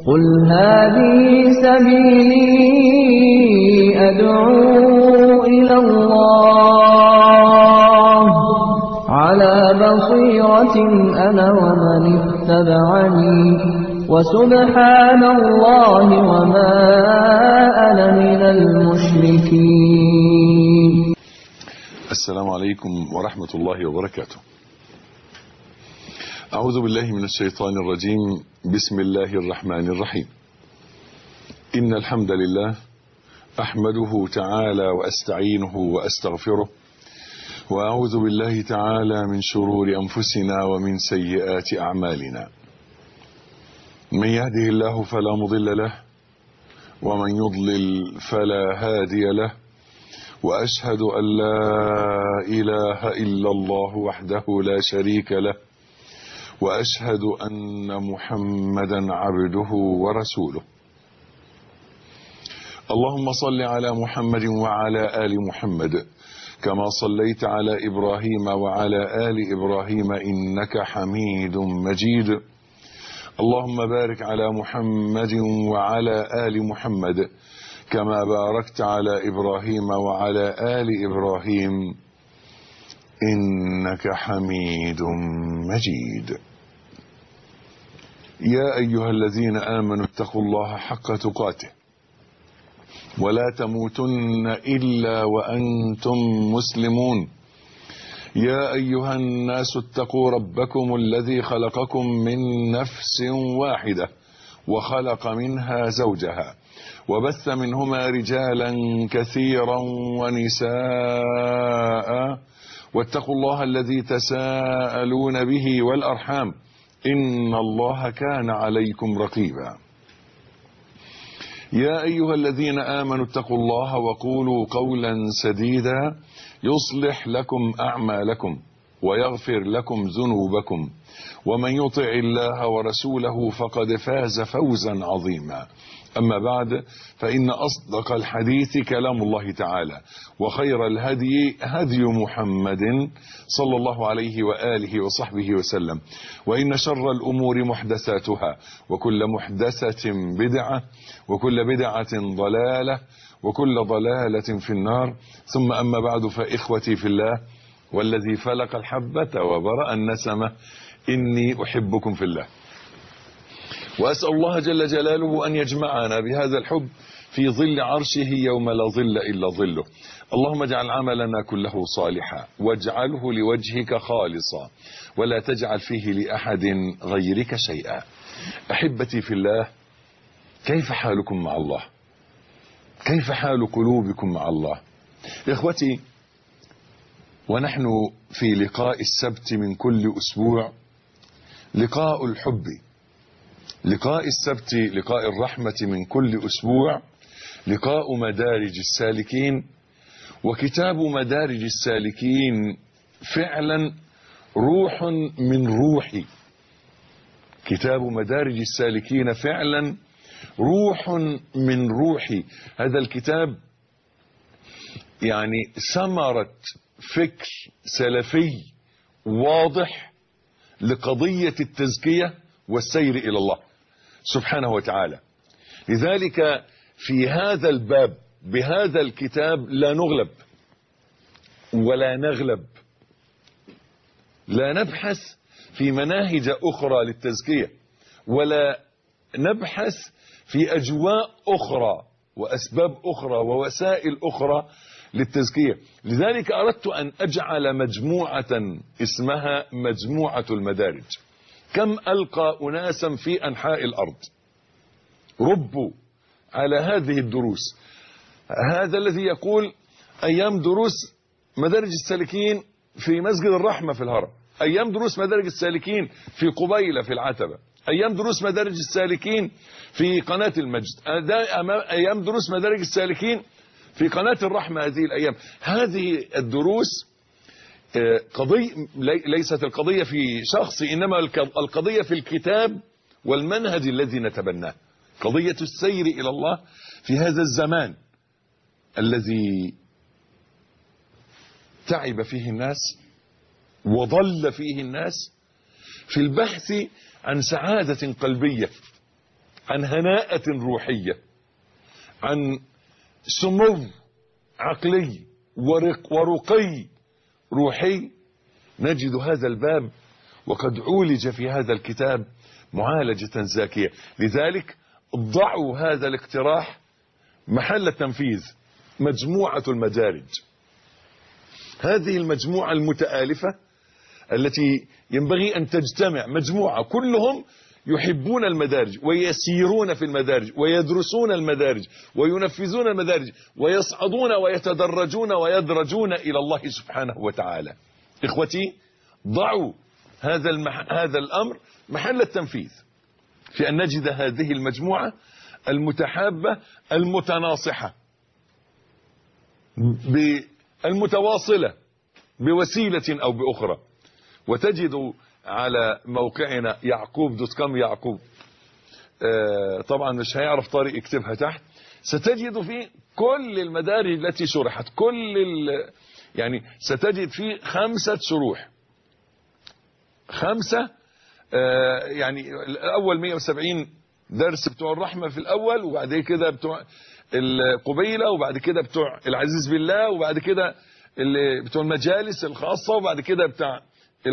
قل هذه سبيلي أدعو إلى الله على بصيرة أنا ومن اتبعني وسبحان الله وما أنا من المشركين. السلام عليكم ورحمة الله وبركاته. أعوذ بالله من الشيطان الرجيم. بسم الله الرحمن الرحيم. إن الحمد لله أحمده تعالى وأستعينه وأستغفره، وأعوذ بالله تعالى من شرور أنفسنا ومن سيئات أعمالنا. من يهده الله فلا مضل له، ومن يضلل فلا هادي له، وأشهد أن لا إله إلا الله وحده لا شريك له، وأشهد أن محمدا عبده ورسوله. اللهم صل على محمد وعلى آل محمد كما صليت على إبراهيم وعلى آل إبراهيم إنك حميد مجيد. اللهم بارك على محمد وعلى آل محمد كما باركت على إبراهيم وعلى آل إبراهيم إنك حميد مجيد. يا أيها الذين آمنوا اتقوا الله حق تقاته ولا تموتن إلا وأنتم مسلمون. يا أيها الناس اتقوا ربكم الذي خلقكم من نفس واحدة وخلق منها زوجها وبث منهما رجالا كثيرا ونساء، واتقوا الله الذي تساءلون به والأرحام إن الله كان عليكم رقيبا. يا أيها الذين آمنوا اتقوا الله وقولوا قولا سديدا يصلح لكم أعمالكم ويغفر لكم ذنوبكم، ومن يطع الله ورسوله فقد فاز فوزا عظيما. أما بعد، فإن أصدق الحديث كلام الله تعالى، وخير الهدي هدي محمد صلى الله عليه وآله وصحبه وسلم، وإن شر الأمور محدثاتها، وكل محدثة بدعة، وكل بدعة ضلالة، وكل ضلالة في النار. ثم أما بعد، فإخوتي في الله والذي فلق الحبة وبرأ النسمة، إني أحبكم في الله، وأسأل الله جل جلاله أن يجمعنا بهذا الحب في ظل عرشه يوم لا ظل إلا ظله. اللهم اجعل عملنا كله صالحا، واجعله لوجهك خالصا، ولا تجعل فيه لأحد غيرك شيئا. أحبتي في الله، كيف حالكم مع الله؟ كيف حال قلوبكم مع الله؟ إخوتي، ونحن في لقاء السبت من كل أسبوع، لقاء الحب، لقاء السبت لقاء الرحمة من كل أسبوع، لقاء مدارج السالكين. وكتاب مدارج السالكين فعلا روح من روحي. كتاب مدارج السالكين فعلا روح من روحي. هذا الكتاب يعني ثمرة فكر سلفي واضح لقضية التزكية والسير إلى الله سبحانه وتعالى. لذلك في هذا الباب بهذا الكتاب لا نغلب ولا نغلب، لا نبحث في مناهج أخرى للتزكية، ولا نبحث في أجواء أخرى وأسباب أخرى ووسائل أخرى للتزكية. لذلك أردت أن أجعل مجموعة اسمها مجموعة المدارج. كم ألقى أناسا في أنحاء الأرض ربوا على هذه الدروس. هذا الذي يقول أيام دروس مدارج السالكين في مسجد الرحمة في الهرم، أيام دروس مدارج السالكين في قبيلة في العتبة، أيام دروس مدارج السالكين في قناة المجد، أيام دروس مدارج السالكين في قناة الرحمة. هذه الأيام، هذه الدروس قضية، ليست القضية في شخص، إنما القضية في الكتاب والمنهج الذي نتبناه. قضية السير إلى الله في هذا الزمان الذي تعب فيه الناس وضل فيه الناس في البحث عن سعادة قلبية، عن هناءة روحية، عن سمو عقلي ورقي روحي، نجد هذا الباب وقد عولج في هذا الكتاب معالجة زاكية. لذلك ضعوا هذا الاقتراح محل التنفيذ مجموعة المدارج. هذه المجموعة المتآلفة التي ينبغي أن تجتمع مجموعة كلهم يحبون المدارج ويسيرون في المدارج ويدرسون المدارج وينفذون المدارج ويصعدون ويتدرجون ويدرجون إلى الله سبحانه وتعالى. إخوتي، ضعوا هذا الأمر محل التنفيذ في أن نجد هذه المجموعة المتحابة المتناصحة المتواصلة بوسيلة أو بأخرى. وتجد على موقعنا يعقوب.com، يعقوب طبعا مش هيعرف طارق يكتبها تحت، ستجد فيه كل المدارج التي شرحت، يعني ستجد فيه 5 شروح، 5 يعني الأول 170 درس بتوع الرحمة في الأول، وبعد كده بتوع القبيلة، وبعد كده بتوع العزيز بالله، وبعد كده بتوع المجالس الخاصة، وبعد كده بتاع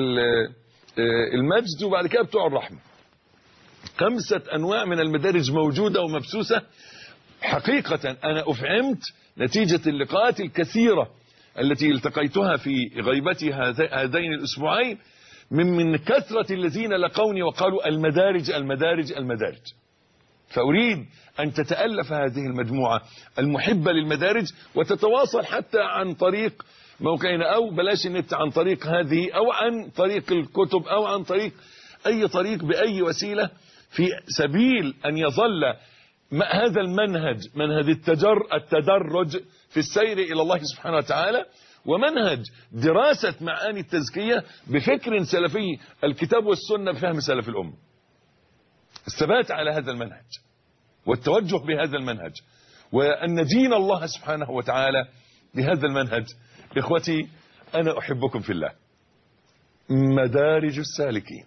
المجد، وبعد كده بتوع الرحمة. 5 أنواع من المدارج موجودة ومبسوسة. حقيقة أنا أفعمت نتيجة اللقاءات الكثيرة التي التقيتها في غيبتي هذين الأسبوعين من كثرة الذين لقوني وقالوا المدارج المدارج المدارج. فأريد أن تتألف هذه المجموعة المحبة للمدارج وتتواصل حتى عن طريق موقعنا، أو بلاش النت، عن طريق هذه، أو عن طريق الكتب، أو عن طريق أي طريق، بأي وسيلة، في سبيل أن يظل هذا المنهج، منهج التدرج في السير إلى الله سبحانه وتعالى، ومنهج دراسة معاني التزكية بفكر سلفي، الكتاب والسنة بفهم سلف الأمة. الثبات على هذا المنهج والتوجه بهذا المنهج، وأن ندين الله سبحانه وتعالى بهذا المنهج. إخوتي، أنا أحبكم في الله. مدارج السالكين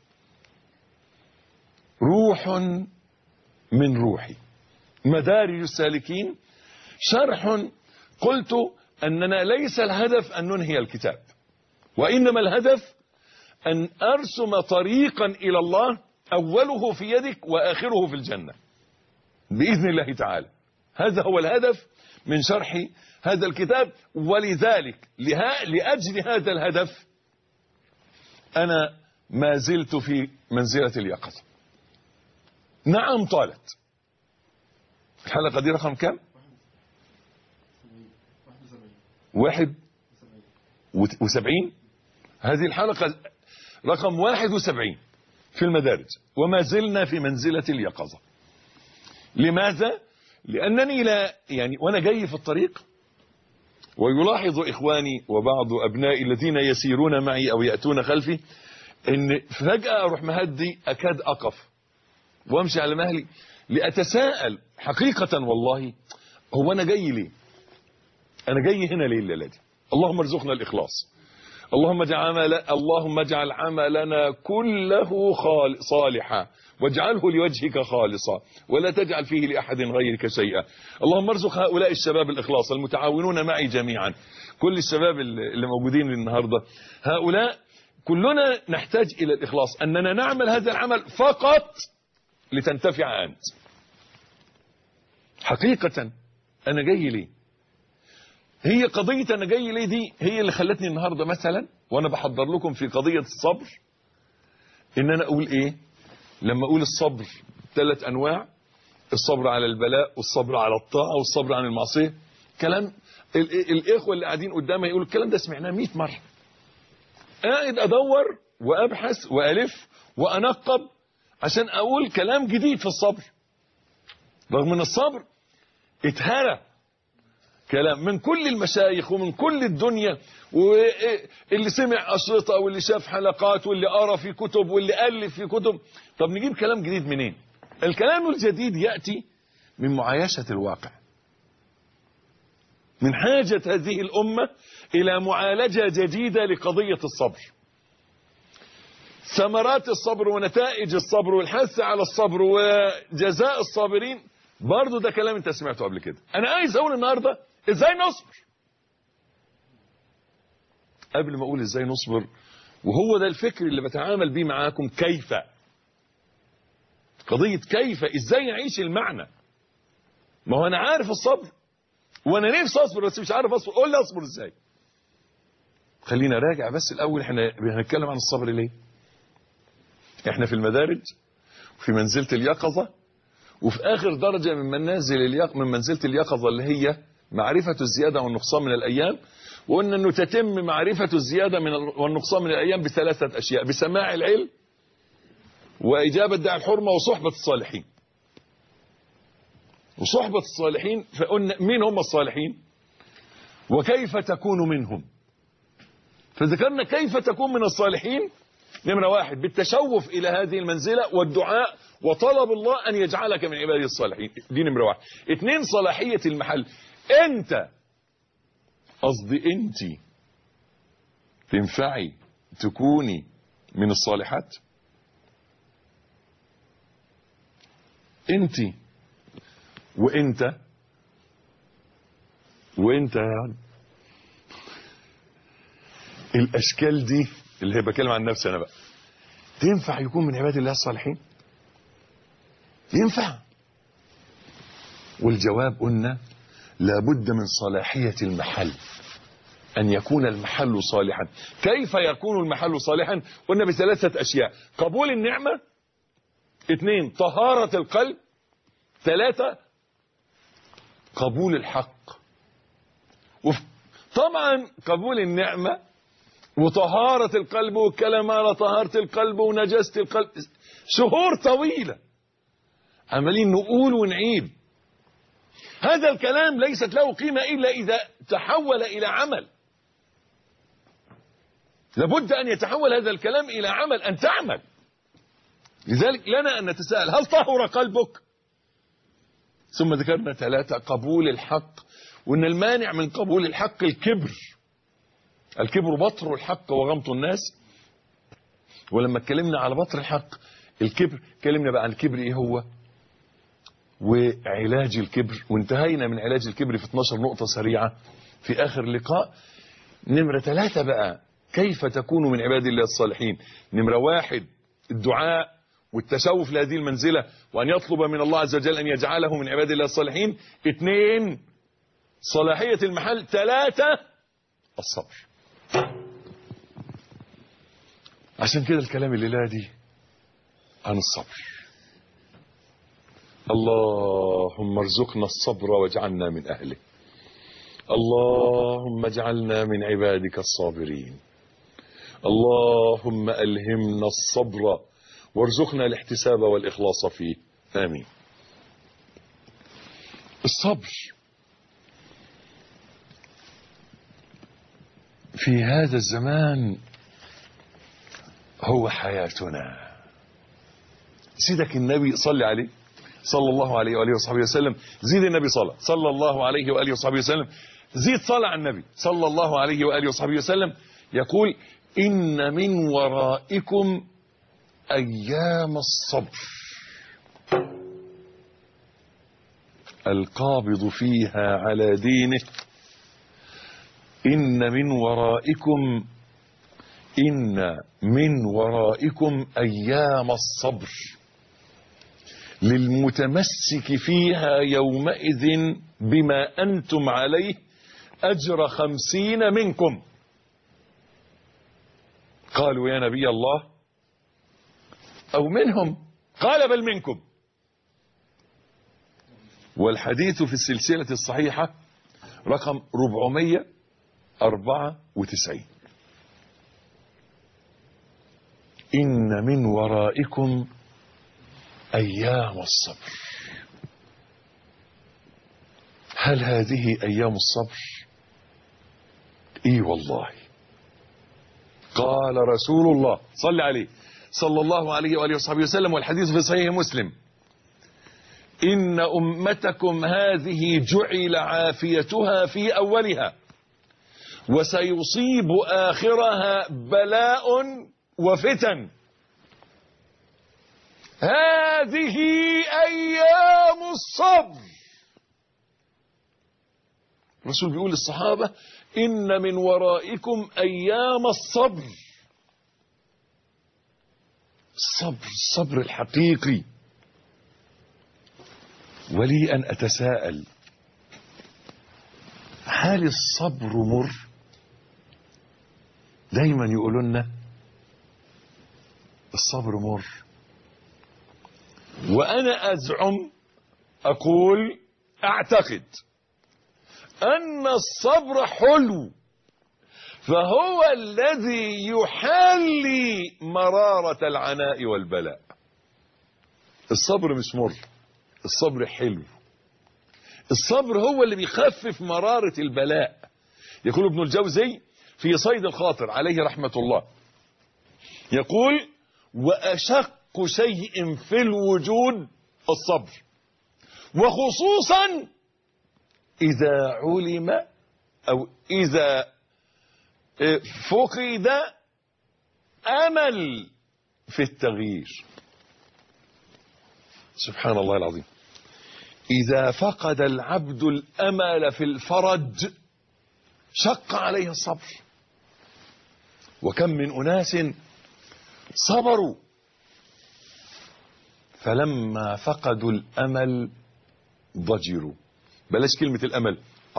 روح من روحي. مدارج السالكين شرح. قلت أننا ليس الهدف أن ننهي الكتاب، وإنما الهدف أن أرسم طريقا إلى الله أوله في يدك وآخره في الجنة بإذن الله تعالى. هذا هو الهدف من شرح هذا الكتاب. ولذلك لأجل هذا الهدف أنا ما زلت في منزلة اليقظة. نعم، طالت. الحلقة دي رقم كم؟ 71. هذه الحلقة رقم 71 في المدارج، وما زلنا في منزلة اليقظة. لماذا؟ لأنني وأنا جاي في الطريق ويلاحظ إخواني وبعض أبنائي الذين يسيرون معي أو يأتون خلفي إن فجأة أروح مهدي، أكاد أقف وأمشي على مهلي لأتساءل حقيقة والله، هو أنا جاي ليه؟ أنا جاي هنا ليه الليلة دي؟ اللهم ارزقنا الإخلاص. اللهم اجعل عملنا كله صالحا واجعله لوجهك خالصا ولا تجعل فيه لأحد غيرك شيئا. اللهم ارزق هؤلاء الشباب الإخلاص المتعاونون معي جميعا، كل الشباب اللي موجودين النهاردة، هؤلاء كلنا نحتاج إلى الإخلاص، أننا نعمل هذا العمل فقط لتنتفع أنت. حقيقة أنا جاي ليه؟ هي قضية أنا جاي ليه دي هي اللي خلتني النهاردة مثلا وأنا بحضر لكم في قضية الصبر، إن أنا أقول إيه لما أقول الصبر 3 أنواع: الصبر على البلاء، والصبر على الطاعة، والصبر عن المعصية. كلام الإخوة اللي قاعدين قدامي يقولوا الكلام ده سمعناه 100 مرة. قاعد أدور وأبحث وألف وأنقب عشان أقول كلام جديد في الصبر، رغم أن الصبر اتهرى كلام من كل المشايخ ومن كل الدنيا، واللي سمع أشرطة واللي شاف حلقات واللي قرأ في كتب واللي ألف في كتب. طب نجيب كلام جديد منين؟ الكلام الجديد يأتي من معايشة الواقع، من حاجة هذه الأمة إلى معالجة جديدة لقضية الصبر. ثمرات الصبر ونتائج الصبر والحث على الصبر وجزاء الصابرين، برضو ده كلام انت سمعته قبل كده. انا عايز اقول النهاردة ازاي نصبر. قبل ما اقول ازاي نصبر، وهو ده الفكر اللي بتعامل بيه معاكم، كيف، قضية كيف، ازاي نعيش المعنى. ما هو انا عارف الصبر وانا نفسي اصبر بس مش عارف اصبر، قول لي اصبر ازاي. خلينا راجع بس الاول، احنا هنتكلم عن الصبر ليه؟ احنا في المدارج، في منزلة اليقظة، وفي اخر درجة من منزلة اليقظة اللي هي معرفة الزيادة والنقصان من الايام. وقلنا انه تتم معرفة الزيادة والنقصان من الايام بثلاثة اشياء: بسماع العلم، واجابة داعي الحرمة، وصحبة الصالحين. وصحبة الصالحين، فقلنا مين هم الصالحين وكيف تكون منهم. فذكرنا كيف تكون من الصالحين. نمرة واحد بالتشوف إلى هذه المنزلة والدعاء وطلب الله أن يجعلك من عباده الصالحين، دي نمرة واحد. اثنين صلاحية المحل، أنت، قصدي أنت تنفعي تكوني من الصالحات. أنت وأنت يعني الأشكال دي اللي هي بكلم عن نفسي أنا بقى، تنفع يكون من عباد الله الصالحين؟ ينفع؟ والجواب قلنا لابد من صلاحية المحل، أن يكون المحل صالحا. كيف يكون المحل صالحا؟ قلنا بثلاثة أشياء: قبول النعمة، اثنين طهارة القلب، ثلاثة قبول الحق. طبعا قبول النعمة وطهارة القلب والكلام على طهارة القلب ونجاسة القلب شهور طويلة عمالين نقول ونعيد. هذا الكلام ليست له قيمة إلا إذا تحول إلى عمل. لابد أن يتحول هذا الكلام إلى عمل، أن تعمل. لذلك لنا أن نتساءل: هل طهر قلبك؟ ثم ذكرنا ثلاثة: قبول الحق، وأن المانع من قبول الحق الكبر. الكبر بطر الحق وغمط الناس. ولما اتكلمنا على بطر الحق الكبر، اتكلمنا بقى عن الكبر ايه هو وعلاج الكبر، وانتهينا من علاج الكبر في 12 نقطة سريعة في آخر لقاء. نمرة 3 بقى كيف تكون من عباد الله الصالحين. نمرة 1 الدعاء والتشوف لهذه المنزلة، وأن يطلب من الله عز وجل أن يجعله من عباد الله الصالحين. 2 صلاحية المحل. 3 الصبر. عشان كده الكلام الليلة دي عن الصبر. اللهم ارزقنا الصبر واجعلنا من أهله. اللهم اجعلنا من عبادك الصابرين. اللهم ألهمنا الصبر وارزقنا الاحتساب والإخلاص فيه، آمين. الصبر في هذا الزمان هو حياتنا. سيدك النبي صلى عليه صلى الله عليه وآله وصحبه وسلم. زيد النبي صلى الله عليه وآله وصحبه وسلم. زيد صلى على النبي صلى الله عليه وآله وصحبه وسلم. يقول: إن من ورائكم أيام الصبر القابض فيها على دينه. إن من ورائكم أيام الصبر للمتمسك فيها يومئذ بما أنتم عليه أجر 50 منكم. قالوا: يا نبي الله أو منهم؟ قال: بل منكم. والحديث في السلسلة الصحيحة رقم 494. إن من ورائكم أيام الصبر. هل هذه أيام الصبر؟ إي والله. قال رسول الله صلى عليه صلى الله عليه وآله وصحبه وسلم، والحديث في صحيح مسلم: إن أمتكم هذه جعل عافيتها في أولها وسيصيب آخرها بلاء وفتن هذه أيام الصبر. الرسول بيقول للصحابة إن من ورائكم أيام الصبر. الصبر الحقيقي. ولي أن أتساءل، هل الصبر مر؟ دايما يقولوا لنا الصبر مر، وأنا أزعم أقول أعتقد أن الصبر حلو، فهو الذي يحلي مرارة العناء والبلاء. الصبر مش مر، الصبر حلو. الصبر هو اللي بيخفف مرارة البلاء. يقول ابن الجوزي في صيد الخاطر عليه رحمة الله، يقول وأشق شيء في الوجود الصبر، وخصوصا إذا علم أو إذا فقد أمل في التغيير. سبحان الله العظيم. إذا فقد العبد الأمل في الفرج شق عليه الصبر. وكم من أناس صبروا فلما فقدوا الأمل ضجروا. بلاش كلمة الأمل،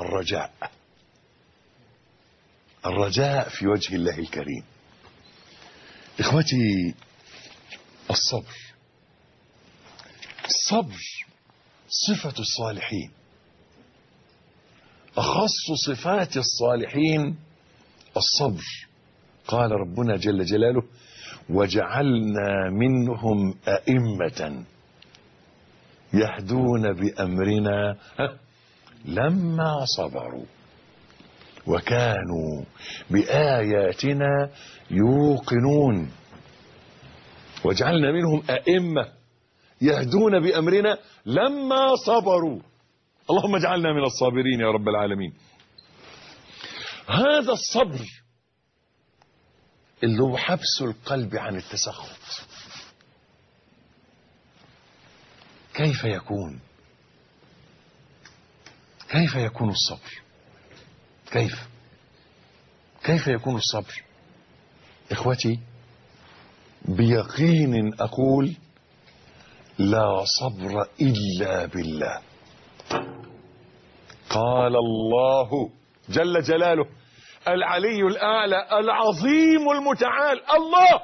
الرجاء في وجه الله الكريم. إخوتي، الصبر صفة الصالحين، أخص صفات الصالحين الصبر. قال ربنا جل جلاله وجعلنا منهم أئمة يهدون بأمرنا لما صبروا وكانوا بآياتنا يوقنون. وجعلنا منهم أئمة يهدون بأمرنا لما صبروا. اللهم اجعلنا من الصابرين يا رب العالمين. هذا الصبر اللي هو حبس القلب عن التسخط. كيف يكون الصبر؟ كيف يكون الصبر؟ إخوتي، بيقين أقول لا صبر إلا بالله. قال الله جل جلاله العلي الأعلى العظيم المتعال، الله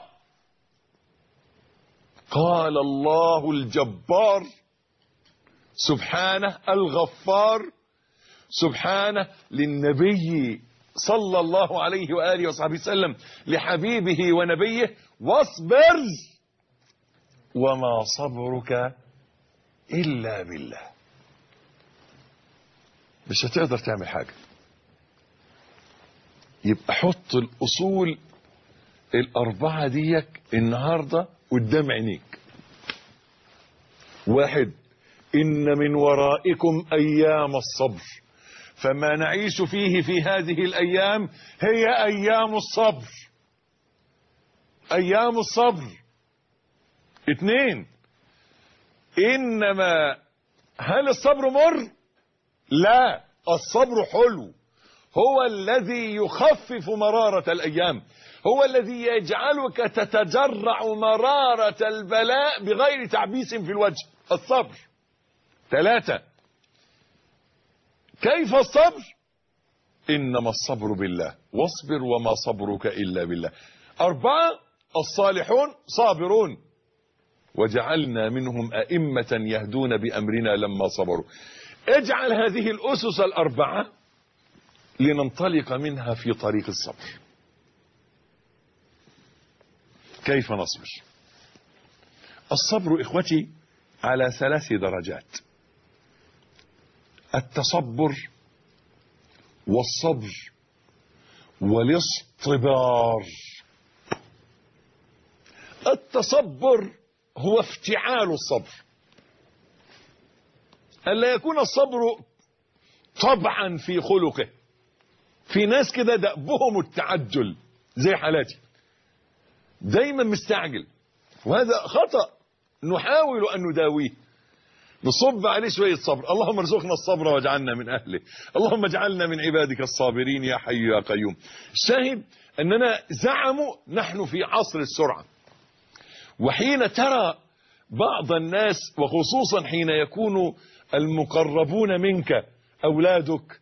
قال الله الجبار سبحانه الغفار سبحانه للنبي صلى الله عليه وآله وصحبه وسلم لحبيبه ونبيه واصبر وما صبرك إلا بالله. مش هتقدر تعمل حاجة، يبقى حط الأصول الأربعة ديك النهاردة قدام عينيك. واحد، إن من ورائكم أيام الصبر، فما نعيش فيه في هذه الأيام هي أيام الصبر. أيام الصبر. اثنين، إنما هل الصبر مر؟ لا، الصبر حلو، هو الذي يخفف مرارة الأيام، هو الذي يجعلك تتجرع مرارة البلاء بغير تعبيس في الوجه. الصبر. ثلاثة، كيف الصبر؟ إنما الصبر بالله، واصبر وما صبرك إلا بالله. أربعة، الصالحون صابرون وجعلنا منهم أئمة يهدون بأمرنا لما صبروا. اجعل هذه الأسس الأربعة لننطلق منها في طريق الصبر. كيف نصبر؟ الصبر إخوتي على 3 درجات: التصبر والصبر والاصطبار. التصبر هو افتعال الصبر، ألا يكون الصبر طبعا في خلقه. في ناس كده دأبهم التعجل زي حالاتي، دايما مستعجل، وهذا خطأ. نحاول أن نداويه، نصب عليه شوية صبر. اللهم ارزقنا الصبر واجعلنا من أهله، اللهم اجعلنا من عبادك الصابرين يا حي يا قيوم. الشاهد أننا زعموا نحن في عصر السرعة، وحين ترى بعض الناس وخصوصا حين يكون المقربون منك أولادك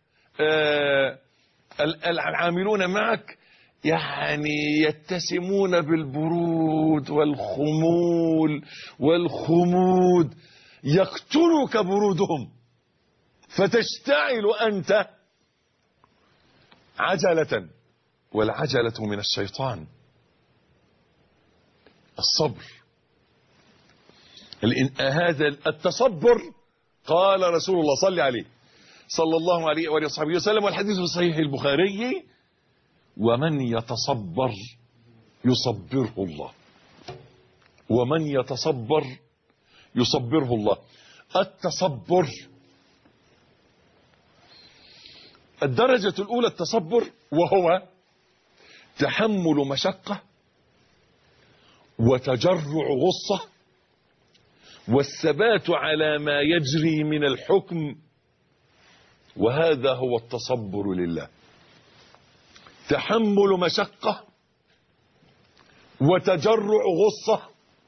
العاملون معك يعني يتسمون بالبرود والخمول والخمود، يقتلك برودهم فتشتعل أنت عجلة، والعجلة من الشيطان. الصبر، هذا التصبر قال رسول الله صلى الله عليه وآله وصحبه وسلم، والحديث في صحيح البخاري: ومن يتصبر يصبره الله، ومن يتصبر يصبره الله. التصبر الدرجة الأولى التصبر، وهو تحمل مشقة وتجرع غصة والثبات على ما يجري من الحكم، وهذا هو التصبر لله. تحمل مشقة وتجرع غصة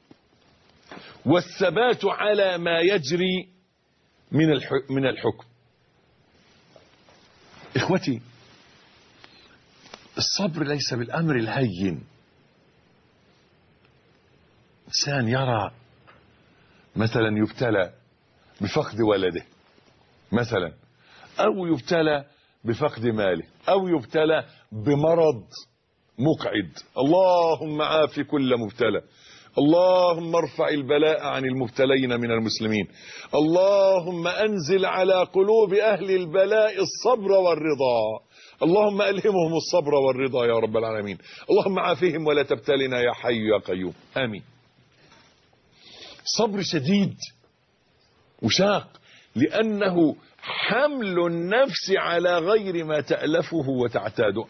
والثبات على ما يجري من الحكم. إخوتي، الصبر ليس بالأمر الهين. إنسان يرى مثلا يبتلى بفقد ولده مثلا، أو يبتلى بفقد ماله، أو يبتلى بمرض مقعد، اللهم عاف كل مبتلى، اللهم ارفع البلاء عن المبتلين من المسلمين، اللهم أنزل على قلوب أهل البلاء الصبر والرضا، اللهم ألهمهم الصبر والرضا يا رب العالمين، اللهم عافهم ولا تبتلنا يا حي يا قيوم، آمين. صبر شديد وشاق، لأنه حمل النفس على غير ما تألفه وتعتاده.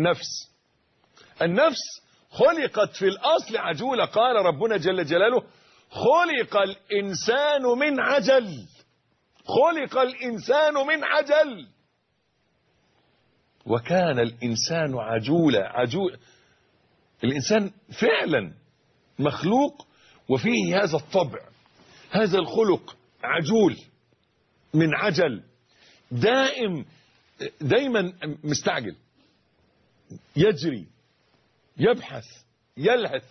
النفس خلقت في الأصل عجولة، قال ربنا جل جلاله: خلق الإنسان من عجل، خلق الإنسان من عجل، وكان الإنسان عجولا. الإنسان فعلا مخلوق وفيه هذا الطبع، هذا الخلق، عجول من عجل، دائما مستعجل، يجري، يبحث، يلهث.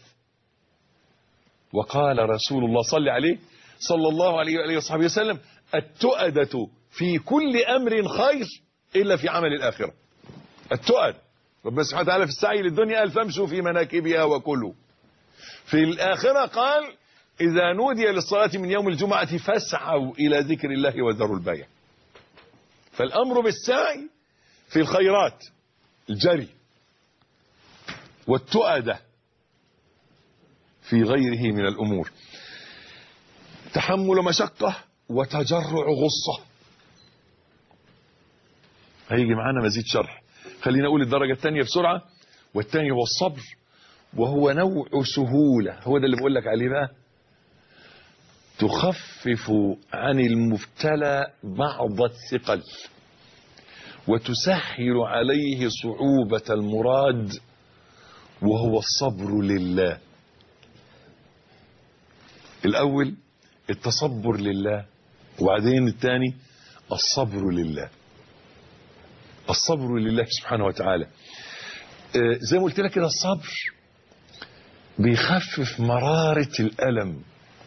وقال رسول الله صلى الله عليه وآله وصحبه وسلم: التؤدة في كل أمر خير إلا في عمل الآخرة. التؤد، ربنا سبحانه وتعالى في السعي للدنيا قال: فامشوا في مناكبها وكلوا. في الآخرة قال: إذا نودي للصلاة من يوم الجمعة فاسعوا إلى ذكر الله وذروا البيع. فالأمر بالسعي في الخيرات، الجري، والتؤدة في غيره من الأمور. تحمل مشقة وتجرع غصة. هيجي معانا مزيد شرح، خلينا أقول الدرجة الثانية بسرعة. والثاني هو الصبر، وهو نوع سهولة، هو ده اللي بقول لك عليه بقى. تخفف عن المبتلى بعض الثقل وتسهل عليه صعوبة المراد، وهو الصبر لله. الأول التصبر لله، وبعدين الثاني الصبر لله. الصبر لله سبحانه وتعالى. زي ما قلت لك كده، الصبر بيخفف مرارة الألم،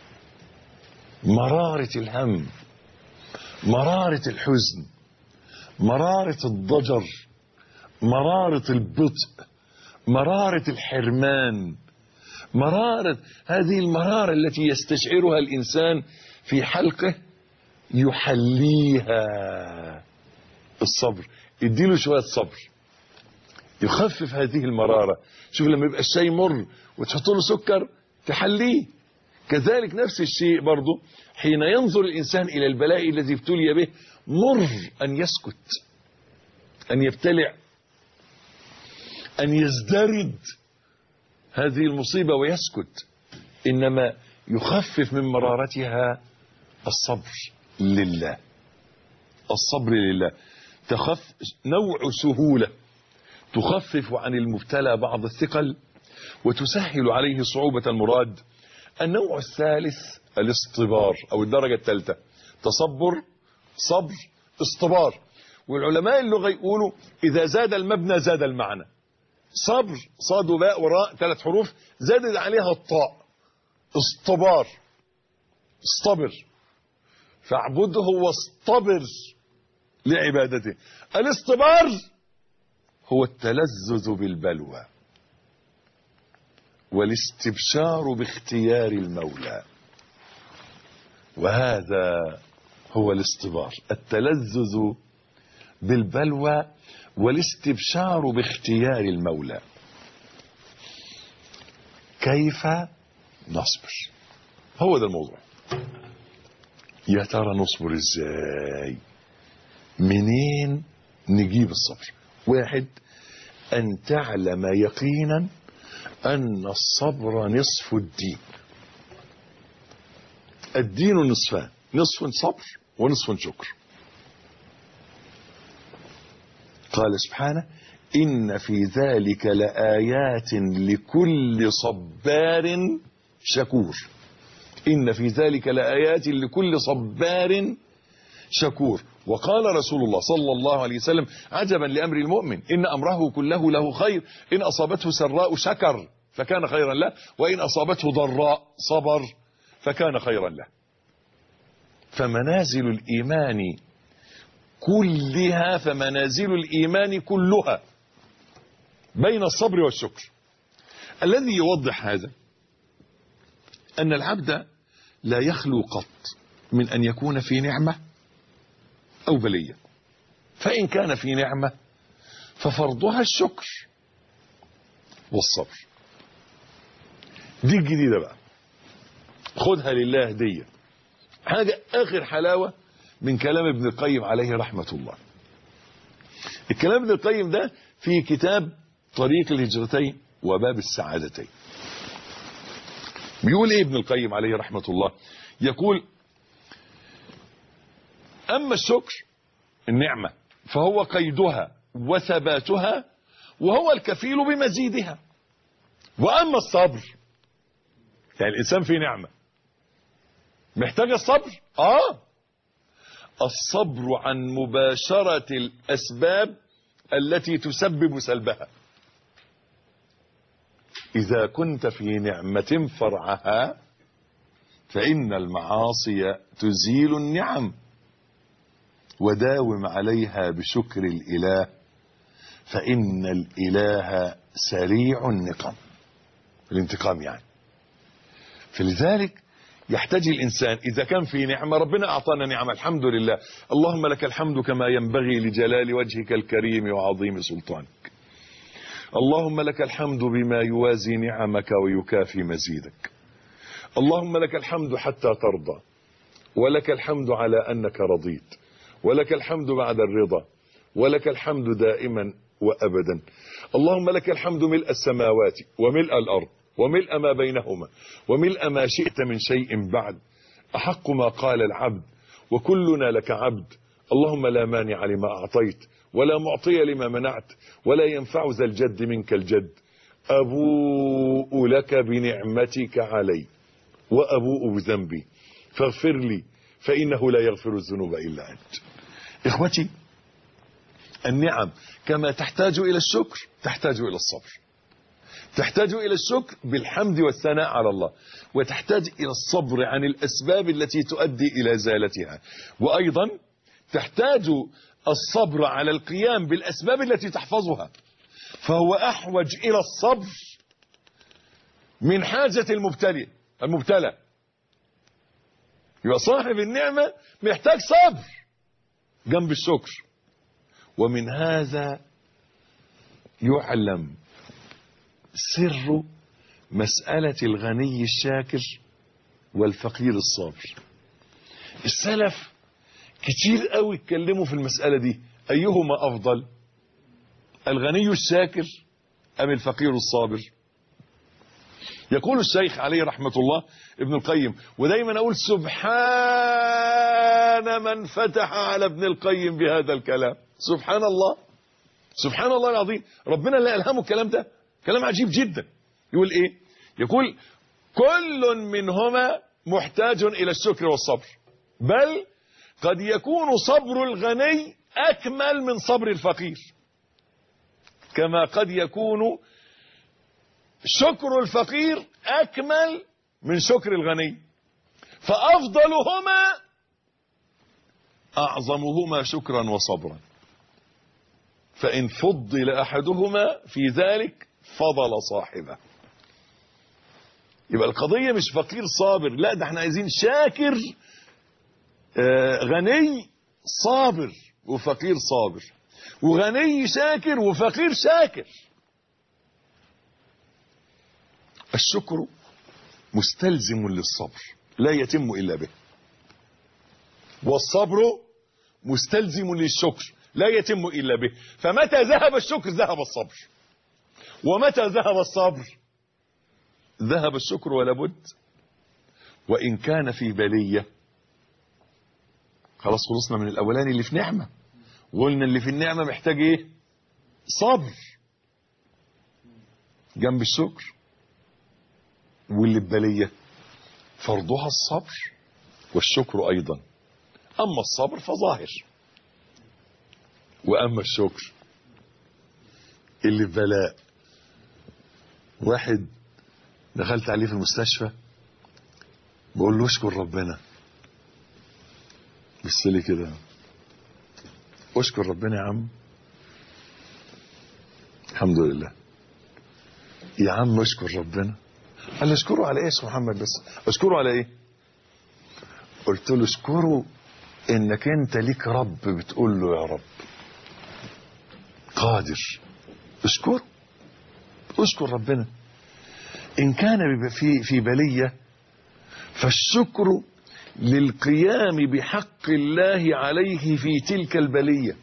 مرارة الهم، مرارة الحزن، مرارة الضجر، مرارة البطء، مرارة الحرمان، مرارة هذه المرارة التي يستشعرها الإنسان في حلقه يحليها. الصبر يديله شوية صبر يخفف هذه المرارة. شوف لما يبقى الشيء مر وتحط له سكر تحليه. كذلك نفس الشيء برضو حين ينظر الإنسان إلى البلاء الذي ابتلي به، مر أن يسكت، أن يبتلع، أن يزدرد هذه المصيبة ويسكت، إنما يخفف من مرارتها الصبر لله. الصبر لله نوع سهولة تخفف عن المبتلى بعض الثقل وتسهل عليه صعوبة المراد. النوع الثالث الاصطبار، أو الدرجة الثالثة، تصبر، صبر، اصطبار. والعلماء اللغة يقولوا إذا زاد المبنى زاد المعنى. صبر صاد وباء وراء 3 حروف زادت عليها الطاء. اصطبار، اصطبر، فاعبده واصطبر لعبادته. الاصطبار هو التلذذ بالبلوى والاستبشار باختيار المولى، وهذا هو الاصطبار، التلذذ بالبلوى والاستبشار باختيار المولى. كيف نصبر؟ هو ده الموضوع. يا ترى نصبر ازاي؟ منين نجيب الصبر؟ 1 أن تعلم يقينا أن الصبر نصف الدين. الدين نصفان، نصف صبر ونصف شكر. قال سبحانه إن في ذلك لآيات لكل صبار شكور. إن في ذلك لآيات لكل صبار شكور. وقال رسول الله صلى الله عليه وسلم عجبا لأمر المؤمن إن أمره كله له خير، إن أصابته سراء شكر فكان خيرا له، وإن أصابته ضراء صبر فكان خيرا له. فمنازل الإيمان كلها بين الصبر والشكر. الذي يوضح هذا أن العبد لا يخلو قط من أن يكون في نعمة أو بلية، فإن كان في نعمة ففرضها الشكر والصبر. دي الجديدة بقى، خدها لله هدية. حاجة آخر حلاوة من كلام ابن القيم عليه رحمة الله. الكلام ابن القيم ده في كتاب طريق الهجرتين وباب السعادتين. بيقول ايه ابن القيم عليه رحمة الله؟ يقول أما الشكر النعمة فهو قيدها وثباتها وهو الكفيل بمزيدها. وأما الصبر، يعني الإنسان في نعمة محتاج الصبر. الصبر عن مباشرة الأسباب التي تسبب سلبها. إذا كنت في نعمة فرعها فإن المعاصي تزيل النعم، وداوم عليها بشكر الإله فإن الإله سريع النقم، الانتقام يعني. فلذلك يحتاج الإنسان إذا كان في نعمة، ربنا أعطانا نعمة الحمد لله، اللهم لك الحمد كما ينبغي لجلال وجهك الكريم وعظيم سلطانك. اللهم لك الحمد بما يوازي نعمك ويكافي مزيدك. اللهم لك الحمد حتى ترضى، ولك الحمد على أنك رضيت، ولك الحمد بعد الرضا، ولك الحمد دائما وأبدا. اللهم لك الحمد ملء السماوات وملء الأرض وملء ما بينهما وملء ما شئت من شيء بعد، أحق ما قال العبد وكلنا لك عبد. اللهم لا مانع لما أعطيت ولا معطي لما منعت ولا ينفع ذا الجد منك الجد. أبوء لك بنعمتك علي وأبوء بذنبي فاغفر لي فإنه لا يغفر الذنوب إلا أنت. إخوتي، النعم كما تحتاج إلى الشكر تحتاج إلى الصبر. تحتاج إلى الشكر بالحمد والثناء على الله، وتحتاج إلى الصبر عن الأسباب التي تؤدي إلى زالتها، وأيضا تحتاج الصبر على القيام بالأسباب التي تحفظها. فهو أحوج إلى الصبر من حاجة المبتلى. يبقى صاحب النعمة محتاج صبر جنب الشكر. ومن هذا يعلم سر مسألة الغني الشاكر والفقير الصابر. السلف كتير قوي اتكلموا في المسألة دي، أيهما أفضل، الغني الشاكر أم الفقير الصابر؟ يقول الشيخ عليه رحمة الله ابن القيم، ودايما أقول سبحان من فتح على ابن القيم بهذا الكلام، سبحان الله، سبحان الله العظيم، ربنا اللي ألهمه الكلام ده، كلام عجيب جدا. يقول إيه؟ يقول كل منهما محتاج إلى الشكر والصبر، بل قد يكون صبر الغني أكمل من صبر الفقير، كما قد يكون شكر الفقير أكمل من شكر الغني، فأفضلهما أعظمهما شكرا وصبرا، فإن فضل أحدهما في ذلك فضل صاحبه. يبقى القضية مش فقير صابر، لا، ده احنا عايزين شاكر غني صابر وفقير صابر، وغني شاكر وفقير شاكر. الشكر مستلزم للصبر لا يتم إلا به، والصبر مستلزم للشكر لا يتم إلا به، فمتى ذهب الشكر ذهب الصبر، ومتى ذهب الصبر ذهب الشكر ولا بد. وإن كان في بلية، خلاص خلصنا من الأولاني اللي في نعمة، وقلنا اللي في النعمة محتاج إيه؟ صبر جنب الشكر، واللي ببلية فرضها الصبر والشكر أيضا. أما الصبر فظاهر، وأما الشكر اللي ببلاء. واحد دخلت عليه في المستشفى بقول له اشكر ربنا، بص لي كده، اشكر ربنا يا عم. الحمد لله يا عم، اشكر ربنا. قال لي اشكره على ايه يا محمد؟ بس اشكره على ايه؟ قلت له اشكره انك انت ليك رب بتقول له يا رب قادر، اشكره، اشكر ربنا. ان كان في بلية فالشكر للقيام بحق الله عليه في تلك البلية.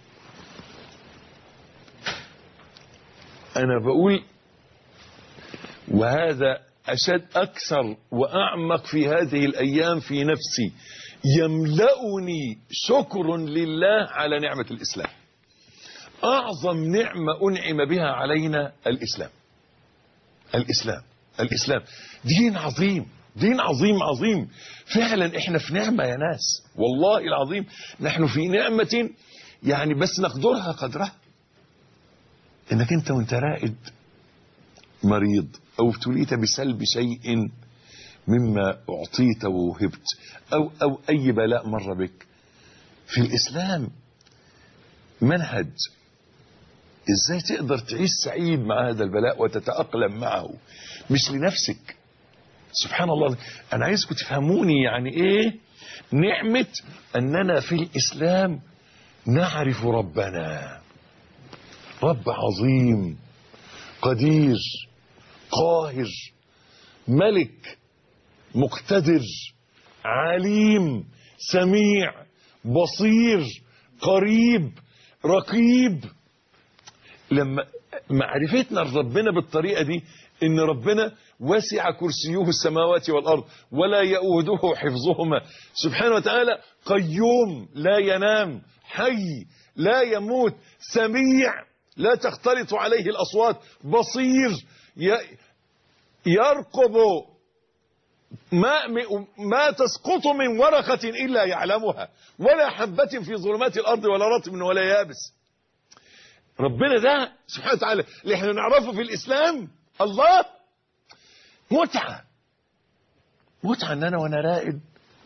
انا بقول، وهذا أشد أكثر وأعمق في هذه الأيام في نفسي، يملأني شكر لله على نعمة الإسلام. أعظم نعمة أنعم بها علينا الإسلام. الإسلام دين عظيم، دين عظيم عظيم فعلا. احنا في نعمة يا ناس، والله العظيم نحن في نعمة، يعني بس نقدرها قدرها. انك انت وانت رائد مريض او ابتليت بسلب شيء مما اعطيت ووهبت، او اي بلاء مر بك، في الاسلام منهج ازاي تقدر تعيش سعيد مع هذا البلاء وتتأقلم معه، مش لنفسك. سبحان الله، انا عايزكم تفهموني يعني ايه نعمة اننا في الاسلام نعرف ربنا، رب عظيم قدير قاهر ملك مقتدر عليم سميع بصير قريب رقيب. لما معرفتنا لربنا بالطريقة دي، ان ربنا وسع كرسيه السماوات والارض ولا يؤوده حفظهما، سبحانه وتعالى قيوم لا ينام، حي لا يموت، سميع لا تختلط عليه الاصوات، بصير يرقب ما تسقط من ورقة الا يعلمها، ولا حبة في ظلمات الارض ولا رطب ولا يابس. ربنا ده سبحانه وتعالى اللي احنا نعرفه في الاسلام، الله متعة ان انا وانا رائد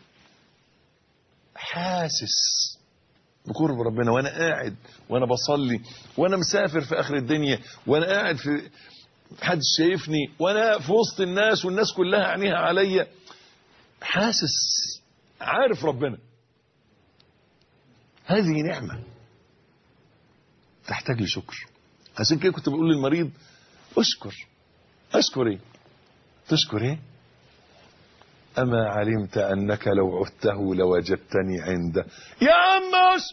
حاسس بقرب ربنا، وانا قاعد وانا بصلي، وانا مسافر في اخر الدنيا، وانا قاعد في حد شايفني، وانا في وسط الناس والناس كلها عينيها عليا، حاسس عارف ربنا. هذه نعمة تحتاج لشكر. عشان كده كنت بقول للمريض اشكر ايه؟ تشكر ايه؟ اما علمت انك لو عدته لوجدتني عنده. يا عم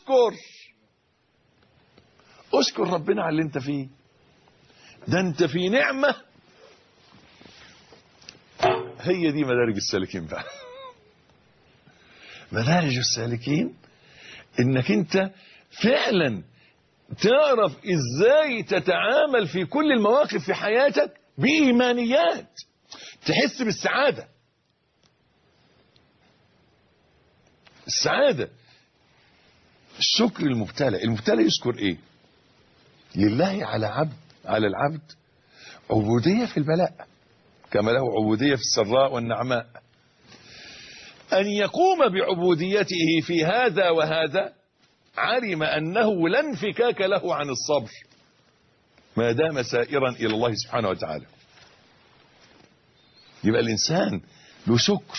اشكر ربنا على اللي انت فيه، ده انت في نعمة هي دي مدارج السالكين بقى. مدارج السالكين انك انت فعلا تعرف ازاي تتعامل في كل المواقف في حياتك بإيمانيات، تحس بالسعادة. السعادة الشكر المبتلى. المبتلى يشكر ايه؟ لله على العبد عبودية في البلاء كما له عبودية في السراء والنعماء. أن يقوم بعبوديته في هذا وهذا علم أنه لا انفكاك له عن الصبر ما دام سائرا إلى الله سبحانه وتعالى. يبقى الإنسان له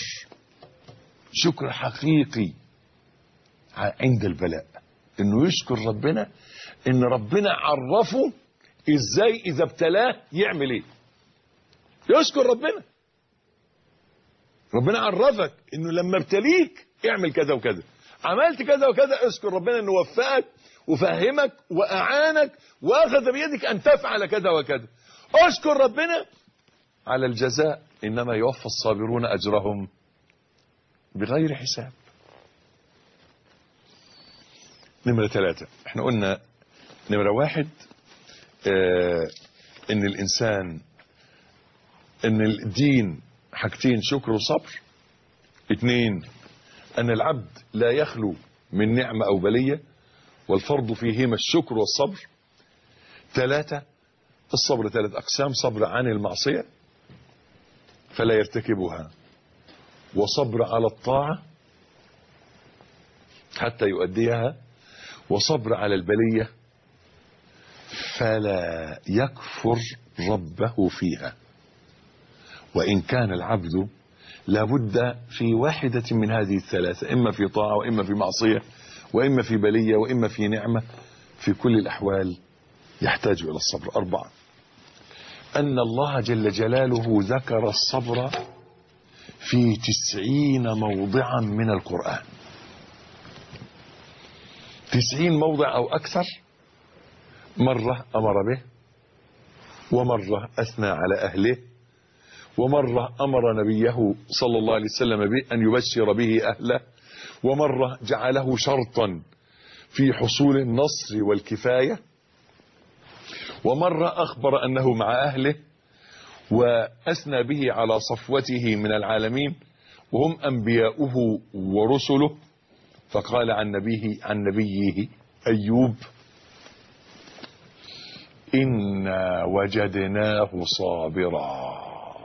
شكر حقيقي عند البلاء، إنه يشكر ربنا إن ربنا عرفه إزاي إذا ابتلاه يعمل إيه. يشكر ربنا عرفك إنه لما ابتليك اعمل كذا وكذا، عملت كذا وكذا، اشكر ربنا إنه وفقك وفهمك وأعانك وأخذ بيدك أن تفعل كذا وكذا. اشكر ربنا على الجزاء، إنما يوفى الصابرون أجرهم بغير حساب. نمرة 3 احنا قلنا نمرة 1 ان الانسان ان الدين حاجتين، شكر وصبر. 2 ان العبد لا يخلو من نعمة او بلية والفرض فيهما الشكر والصبر. 3 الصبر 3 اقسام: صبر عن المعصية فلا يرتكبها، وصبر على الطاعة حتى يؤديها، وصبر على البلية فلا يكفر ربه فيها. وإن كان العبد لابد في واحدة من هذه الثلاثة، إما في طاعة وإما في معصية وإما في بلية وإما في نعمة، في كل الأحوال يحتاج إلى الصبر. 4 أن الله جل جلاله ذكر الصبر في 90 موضعا من القرآن. 90 موضع أو أكثر. مرة أمر به، ومرة أثنى على أهله، ومرة أمر نبيه صلى الله عليه وسلم به أن يبشر به أهله، ومرة جعله شرطا في حصول النصر والكفاية، ومرة أخبر أنه مع أهله وأثنى به على صفوته من العالمين وهم أنبياؤه ورسله، فقال عن نبيه أيوب: إنا وجدناه صابرا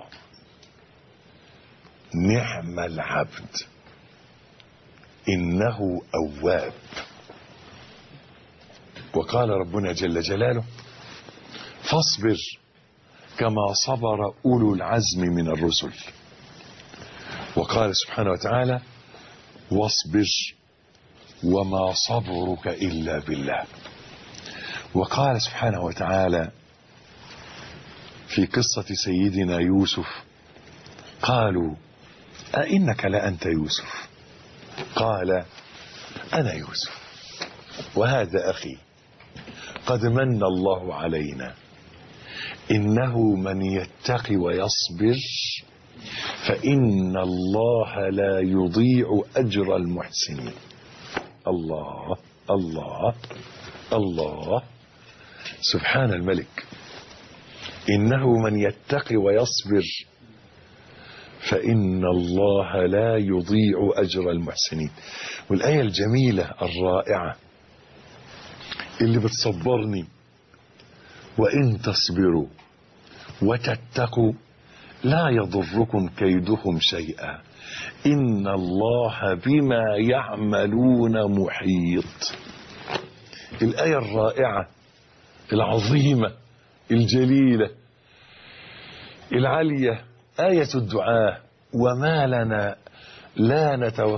نعم العبد إنه أواب. وقال ربنا جل جلاله: فاصبر كما صبر أولو العزم من الرسل. وقال سبحانه وتعالى: واصبر وما صبرك إلا بالله. وقال سبحانه وتعالى في قصة سيدنا يوسف: قالوا أئنك لأنت يوسف؟ قال: أنا يوسف وهذا أخي قد من الله علينا إنه من يتقي ويصبر فإن الله لا يضيع أجر المحسنين. الله الله الله، سبحان الملك. إنه من يتقي ويصبر فإن الله لا يضيع أجر المحسنين. والآية الجميلة الرائعة اللي بتصبرني: وإن تصبروا وتتقوا لا يضركم كيدهم شيئا إن الله بما يعملون محيط. الآية الرائعة العظيمة الجليلة العالية، آية الدعاء: وما لنا لا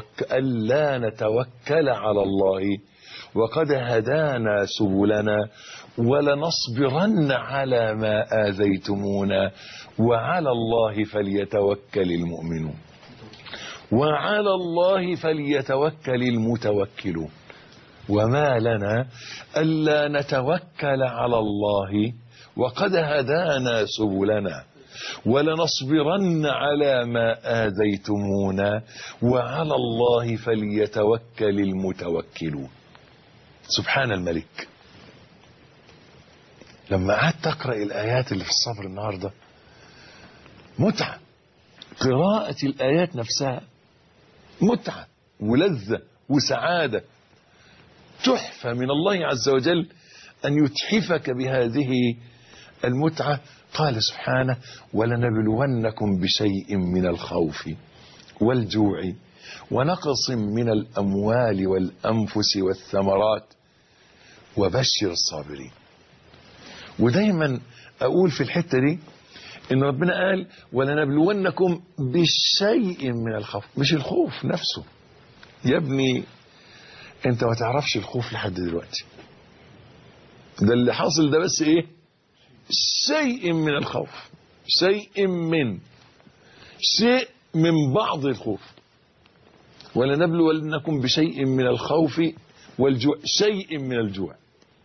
نتوكل على الله وقد هدانا سبلنا ولنصبرن على ما آذيتمونا وعلى الله فليتوكل المؤمنون وعلى الله فليتوكل المتوكلون. وما لنا ألا نتوكل على الله وقد هدانا سبلنا ولنصبرن على ما آذيتمونا وعلى الله فليتوكل المتوكلون. سبحان الملك. لما قعدت أقرأ الآيات اللي في الصبر النهاردة متعة، قراءة الآيات نفسها متعة ولذة وسعادة، تحفة من الله عز وجل أن يتحفك بهذه المتعة. قال سبحانه: ولنبلونكم بشيء من الخوف والجوع ونقص من الأموال والأنفس والثمرات وبشر الصابرين. ودايما أقول في الحتة دي إن ربنا قال: ولنبلونكم بشيء من الخوف، مش الخوف نفسه. يا ابني انت ما تعرفش الخوف لحد دلوقتي، ده اللي حاصل ده بس ايه؟ شيء من الخوف، شيء من بعض الخوف. ولنبلونكم بشيء من الخوف والجوع، شيء من الجوع،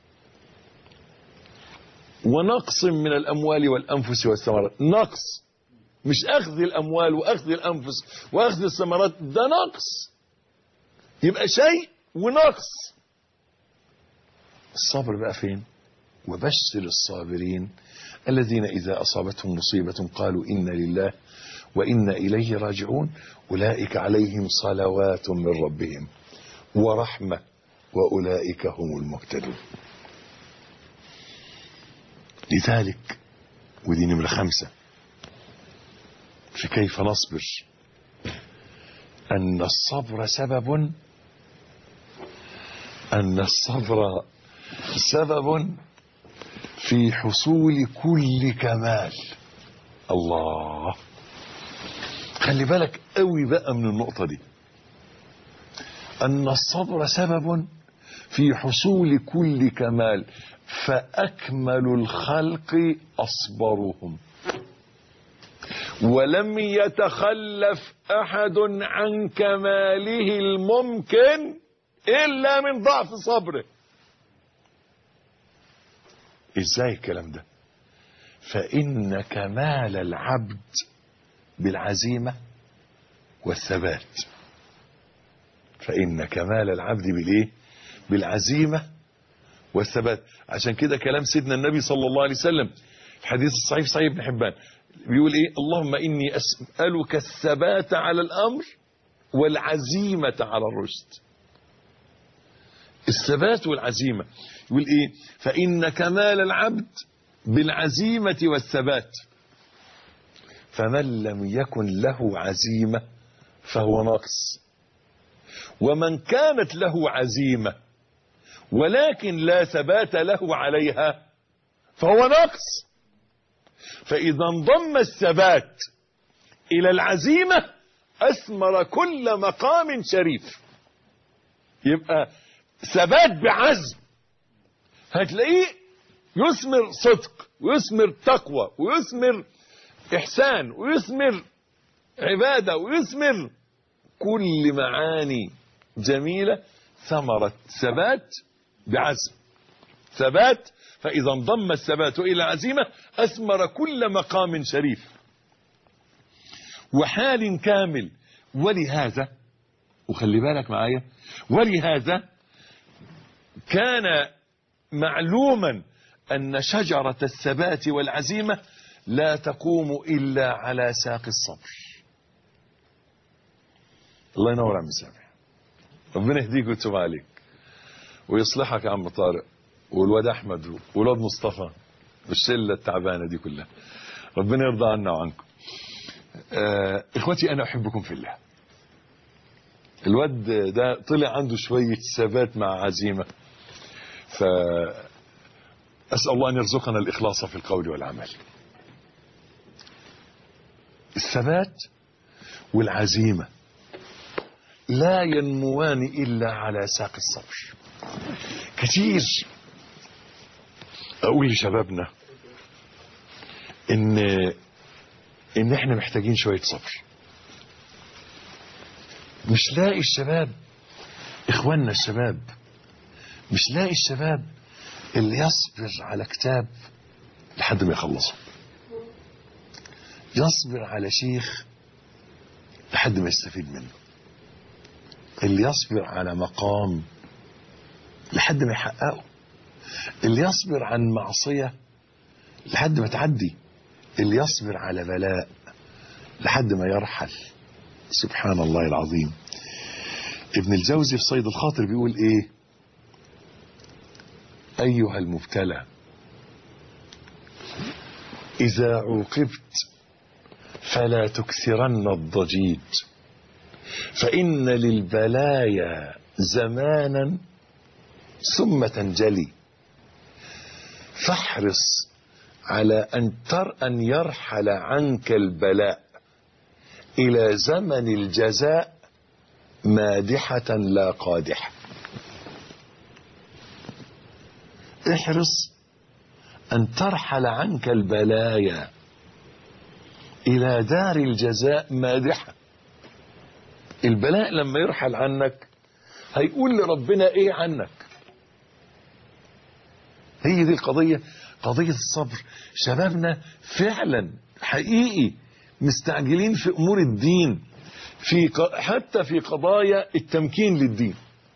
ونقص من الأموال والأنفس والثمرات. نقص، مش أخذ الأموال وأخذ الأنفس وأخذ الثمرات، ده نقص. يبقى شيء ونقص. الصبر بقى فين؟ وبشر الصابرين الذين إذا أصابتهم مصيبة قالوا إنا لله وإنا إليه راجعون أولئك عليهم صلوات من ربهم ورحمة وأولئك هم المهتدون. لذلك ودي نمرة 5 في كيف نصبر، أن الصبر سبب في حصول كل كمال. الله، خلي بالك قوي بقى من النقطة دي. أن الصبر سبب في حصول كل كمال، فأكمل الخلق أصبرهم، ولم يتخلف أحد عن كماله الممكن إلا من ضعف صبره. إزاي الكلام ده؟ فإن كمال العبد بالعزيمة والثبات. فإن كمال العبد بالإيه؟ بالعزيمة والثبات. عشان كده كلام سيدنا النبي صلى الله عليه وسلم الحديث الصحيح صحيح ابن حبان بيقول إيه؟ اللهم إني أسألك الثبات على الأمر والعزيمة على الرشد. الثبات والعزيمة. يقول إيه؟ فإن كمال العبد بالعزيمة والثبات، فمن لم يكن له عزيمة فهو ناقص، ومن كانت له عزيمة ولكن لا ثبات له عليها فهو ناقص. فإذا انضم الثبات إلى العزيمة أثمر كل مقام شريف. يبقى ثبات بعزم هتلاقيه يثمر صدق ويثمر تقوى ويثمر إحسان ويثمر عبادة ويثمر كل معاني جميلة. ثمرة ثبات بعزم. ثبات، فإذا انضم الثبات إلى عزيمة أثمر كل مقام شريف وحال كامل. ولهذا، وخلي بالك معايا، ولهذا كان معلوما أن شجرة الثبات والعزيمة لا تقوم إلا على ساق الصبر. الله ينور عم سامح، ربنا يهديك ويتوب عليك ويصلحك يا عم طارق والواد أحمد والواد مصطفى والشلة التعبانة دي كلها. ربنا يرضى عنا وعنكم. إخوتي أنا أحبكم في الله. الواد ده طلع عنده شوية ثبات مع عزيمة، فأسأل الله أن يرزقنا الإخلاص في القول والعمل. الثبات والعزيمة لا ينموان إلا على ساق الصبر. كتير أقول لشبابنا إن إحنا محتاجين شوية صبر. مش لاقي الشباب، إخواننا الشباب، مش لاقي الشباب اللي يصبر على كتاب لحد ما يخلصه. يصبر على شيخ لحد ما يستفيد منه، اللي يصبر على مقام لحد ما يحققه، اللي يصبر عن معصية لحد ما تعدي، اللي يصبر على بلاء لحد ما يرحل. سبحان الله العظيم. ابن الجوزي في صيد الخاطر بيقول ايه؟ ايها المبتلى اذا عوقبت فلا تكثرن الضجيج، فان للبلايا زمانا ثم تنجلي، فاحرص على أن يرحل عنك البلاء إلى زمن الجزاء مادحة لا قادحة. احرص أن ترحل عنك البلايا إلى دار الجزاء مادحة. البلاء لما يرحل عنك هيقول لربنا ايه عنك. هي دي القضية، قضية الصبر. شبابنا فعلا حقيقي مستعجلين في امور الدين، حتى في قضايا التمكين للدين.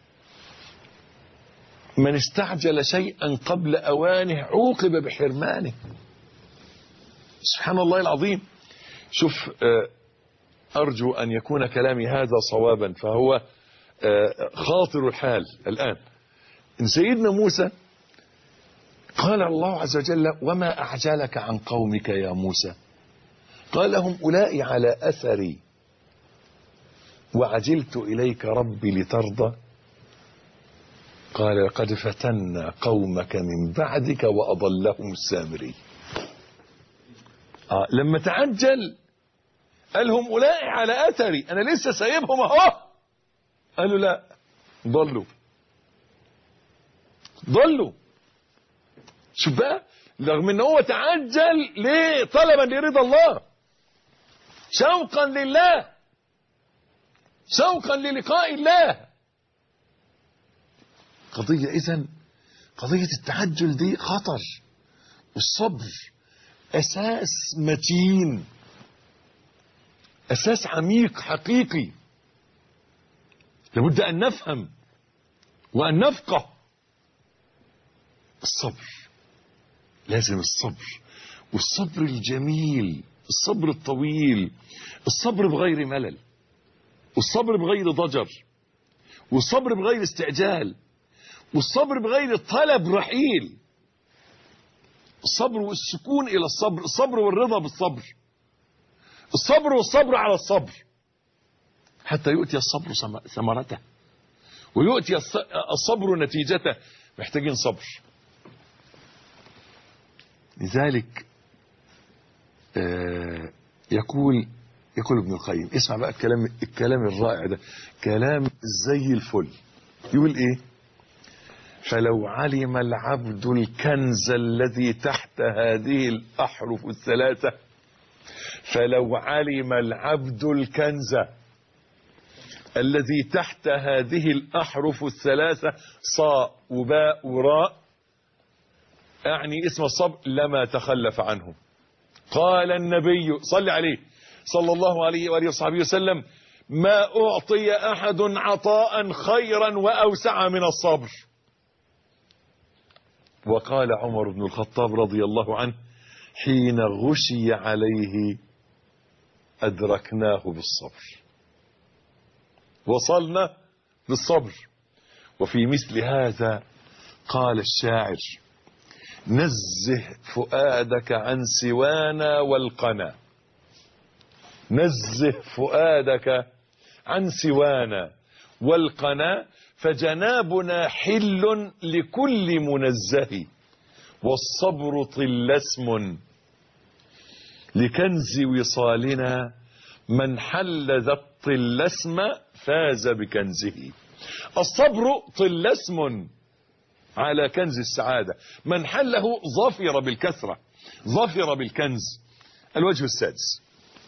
من استعجل شيئا قبل اوانه عوقب بحرمانه. سبحان الله العظيم. شوف، ارجو ان يكون كلامي هذا صوابا، فهو خاطر الحال الان. ان سيدنا موسى قال الله عز وجل: وما أعجلك عن قومك يا موسى؟ قال: هم أولئك على أثري وعجلت إليك ربي لترضى. قال: لقد فتنا قومك من بعدك وأضلهم السامري. لما تعجل قال: هم أولئك على أثري، أنا لسه سايبهم أهو. قالوا: لا، ضلوا. شوف بقى، رغم ان هو تعجل ليه؟ طلبا لرضا الله، شوقا لله، شوقا للقاء الله. قضية اذن، قضية التعجل دي خطر. والصبر اساس متين، اساس عميق حقيقي. لابد ان نفهم وان نفقه الصبر. لازم الصبر، والصبر الجميل، الصبر الطويل، الصبر بغير ملل، والصبر بغير ضجر، والصبر بغير استعجال، والصبر بغير طلب رحيل. الصبر والسكون إلى الصبر، الصبر والرضا بالصبر، الصبر والصبر على الصبر حتى يؤتي الصبر ثمرته ويؤتي الصبر نتيجته. محتاجين صبر. لذلك يقول ابن القيم، اسمع بقى الكلام الرائع ده، كلام زي الفل. يقول ايه؟ فلو علم العبد الكنز الذي تحت هذه الأحرف الثلاثة، فلو علم العبد الكنز الذي تحت هذه الأحرف الثلاثة، صاء وباء وراء، يعني اسم الصبر، لما تخلف عنه. قال النبي صلى عليه صلى الله عليه وآله وصحبه وسلم: ما أعطي أحد عطاء خيرا وأوسع من الصبر. وقال عمر بن الخطاب رضي الله عنه: حين غشي عليه أدركناه بالصبر، وصلنا بالصبر. وفي مثل هذا قال الشاعر: نزه فؤادك عن سوانا والقنا، نزه فؤادك عن سوانا والقنا، فجنابنا حل لكل منزه، والصبر طلسم لكنز وصالنا، من حل ذا الطلسم فاز بكنزه. الصبر طلسم على كنز السعادة، من حله ظفر بالكثرة، ظفر بالكنز. الوجه السادس،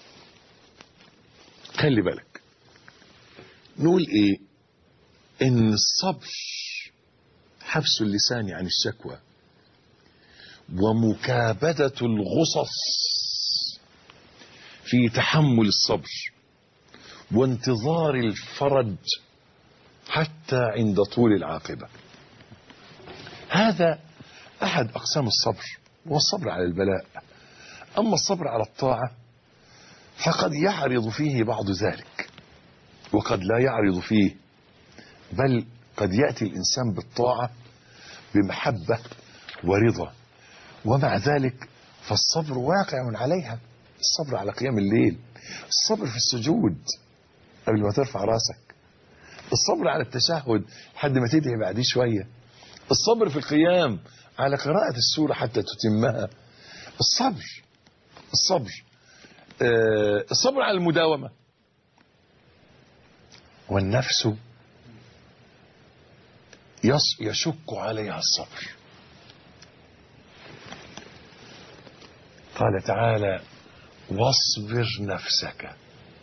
خلي بالك، نقول ايه؟ ان الصبر حبس اللسان عن الشكوى، ومكابدة الغصص في تحمل الصبر وانتظار الفرج حتى عند طول العاقبة. هذا أحد أقسام الصبر، والصبر على البلاء. أما الصبر على الطاعة فقد يعرض فيه بعض ذلك وقد لا يعرض فيه، بل قد يأتي الإنسان بالطاعة بمحبة ورضا، ومع ذلك فالصبر واقع عليها. الصبر على قيام الليل، الصبر في السجود قبل ما ترفع راسك، الصبر على التشهد لحد ما تدعي بعديه شوية، الصبر في القيام على قراءة السورة حتى تتمها، الصبر على المداومة. والنفس يشق عليها الصبر. قال تعالى: واصبر نفسك.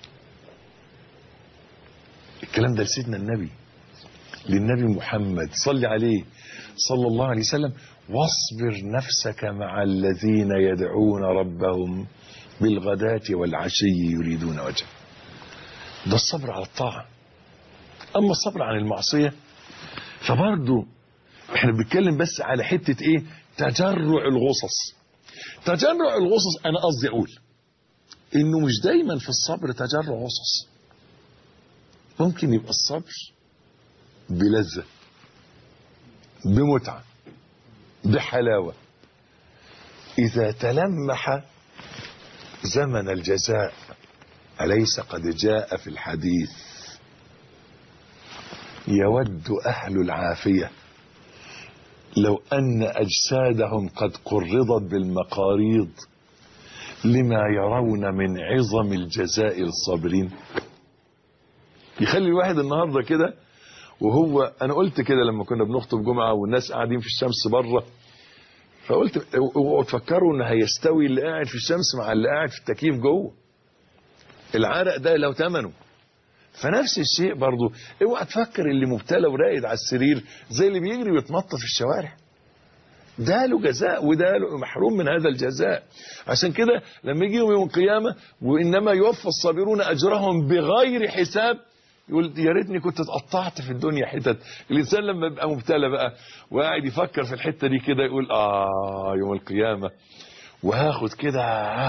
الكلام ده لسيدنا النبي، للنبي محمد صلى عليه صلى الله عليه وسلم: واصبر نفسك مع الذين يدعون ربهم بالغداة والعشي يريدون وجهه. ده الصبر على الطاعة. أما الصبر عن المعصية فبرضه احنا بنتكلم بس على حتة ايه؟ تجرع الغصص. تجرع الغصص انا قصدي اقول انه مش دايما في الصبر تجرع غصص. ممكن يبقى الصبر بلذة، بمتعة، بحلاوة، إذا تلمح زمن الجزاء. أليس قد جاء في الحديث: يود أهل العافية لو أن أجسادهم قد قرضت بالمقاريض لما يرون من عظم الجزاء للصابرين. يخلي الواحد النهاردة كده وهو، أنا قلت كده لما كنا بنخطب جمعة والناس قاعدين في الشمس بره، فقلت اوعوا تفكروا ان هيستوي اللي قاعد في الشمس مع اللي قاعد في التكييف جوه. العرق ده له ثمنه. فنفس الشيء برضو اوعى تفكر اللي مبتلى وراقد على السرير زي اللي بيجري ويتنطط في الشوارع. ده له جزاء وده له محروم من هذا الجزاء. عشان كده لما يجي يوم القيامة وإنما يوفى الصابرون أجرهم بغير حساب، يقول يا ريتني كنت اتقطعت في الدنيا حتت. الإنسان لما يبقى مبتلى بقى وقاعد يفكر في الحتة دي كده يقول يوم القيامة وهاخد كده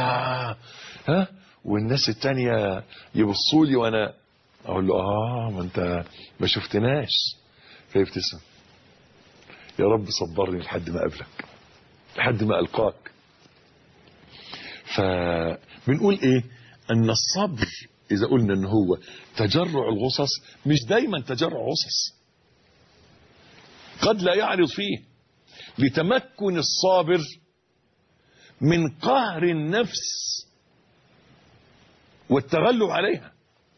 والناس التانية يبصوا لي وانا اقول له ما انت ما شفتناش، فيبتسم: يا رب صبرني لحد ما اقابلك، لحد ما القاك. فبنقول ايه؟ ان الصبر اذا قلنا ان هو تجرع الغصص، مش دايما تجرع غصص، قد لا يعرض فيه لتمكن الصابر من قهر النفس والتغلب عليها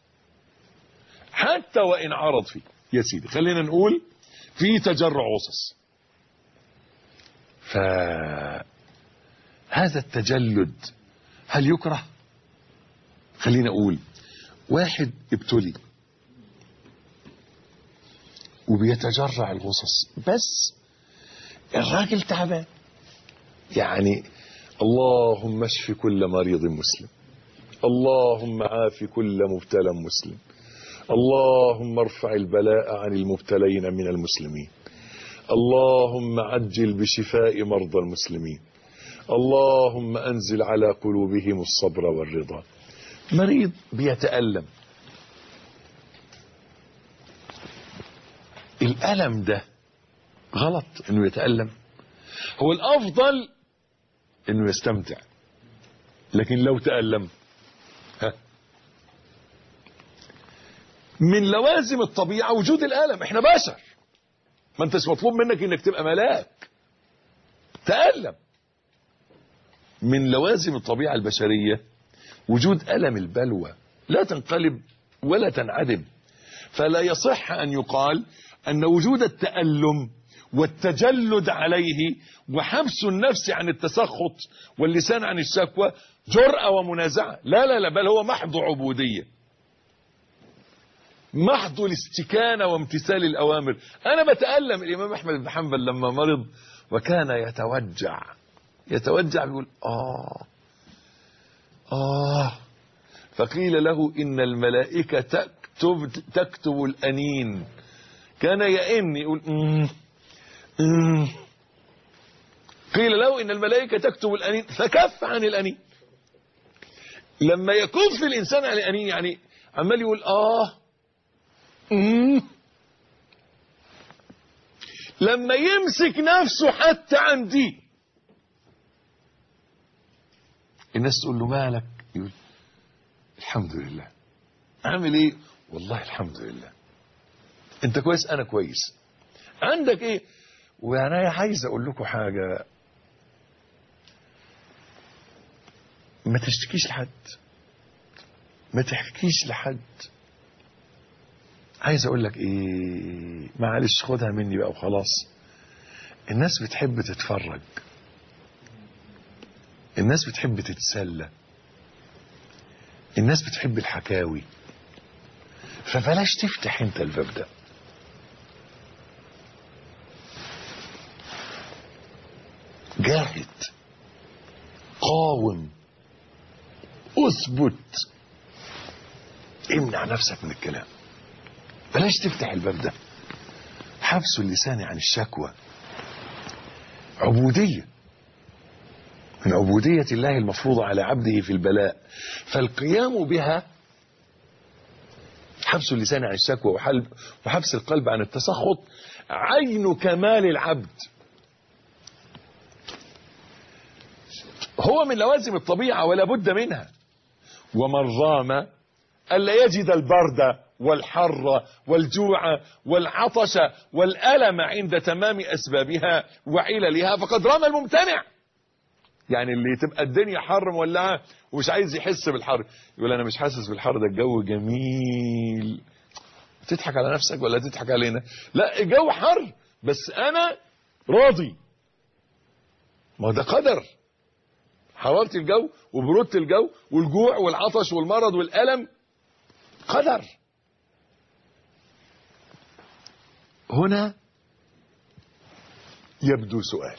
حتى وإن عرض فيه. يا سيدي خلينا نقول في تجرع غصص، فهذا التجلد هل يكره؟ خلينا أقول واحد ابتلي وبيتجرع الغصص، بس الراجل تعبان، يعني اللهم اشف كل مريض مسلم، اللهم عاف كل مبتلى مسلم، اللهم ارفع البلاء عن المبتلين من المسلمين، اللهم عجل بشفاء مرضى المسلمين، اللهم انزل على قلوبهم الصبر والرضا. مريض بيتألم، الألم ده غلط انه يتألم، هو الافضل انه يستمتع، لكن لو تألم من لوازم الطبيعة وجود الألم. احنا بشر، ما انتش مطلوب منك انك تبقى ملاك، تألم. من لوازم الطبيعة البشرية وجود ألم البلوى، لا تنقلب ولا تنعدم. فلا يصح أن يقال أن وجود التألم والتجلد عليه وحبس النفس عن التسخط واللسان عن الشكوى جرأة ومنازعة. لا لا لا، بل هو محض عبودية، محض الاستكانة وامتثال الأوامر. أنا بتألم. الإمام أحمد بن حنبل لما مرض وكان يتوجع بيقول فقيل له إن الملائكة تكتب الأنين. كان يئن يقول قيل له إن الملائكة تكتب الأنين فكف عن الأنين. لما يكف الإنسان عن الأنين يعني عمال يقول لما يمسك نفسه حتى عن دي الناس تقول له مالك؟ يقول الحمد لله. عامل ايه؟ والله الحمد لله. انت كويس؟ انا كويس. عندك ايه؟ وانا عايز اقول لكم حاجة، ما تشتكيش لحد، ما تحكيش لحد. عايز اقول لك ايه، معلش خدها مني بقى وخلاص. الناس بتحب تتفرج، الناس بتحب تتسلى، الناس بتحب الحكاوي، فبلاش تفتح انت الباب ده. جاهد، قاوم، اثبت، امنع نفسك من الكلام. بلاش تفتح الباب ده. حبس اللسان عن الشكوى عبودية من عبودية الله المفروضة على عبده في البلاء، فالقيام بها حبس اللسان عن الشكوى وحبس القلب عن التسخط عين كمال العبد. هو من لوازم الطبيعة ولا بد منها. ومن رام ألا يجد البرد والحر والجوع والعطش والألم عند تمام أسبابها وعللها فقد رام الممتنع. يعني اللي تبقى الدنيا حر مولعة ومش عايز يحس بالحر، يقول أنا مش حاسس بالحر، ده الجو جميل. تضحك على نفسك ولا تضحك علينا؟ لا، الجو حر بس أنا راضي. ما ده قدر. حرارة الجو وبرودة الجو والجوع والعطش والمرض والألم قدر. هنا يبدو سؤال: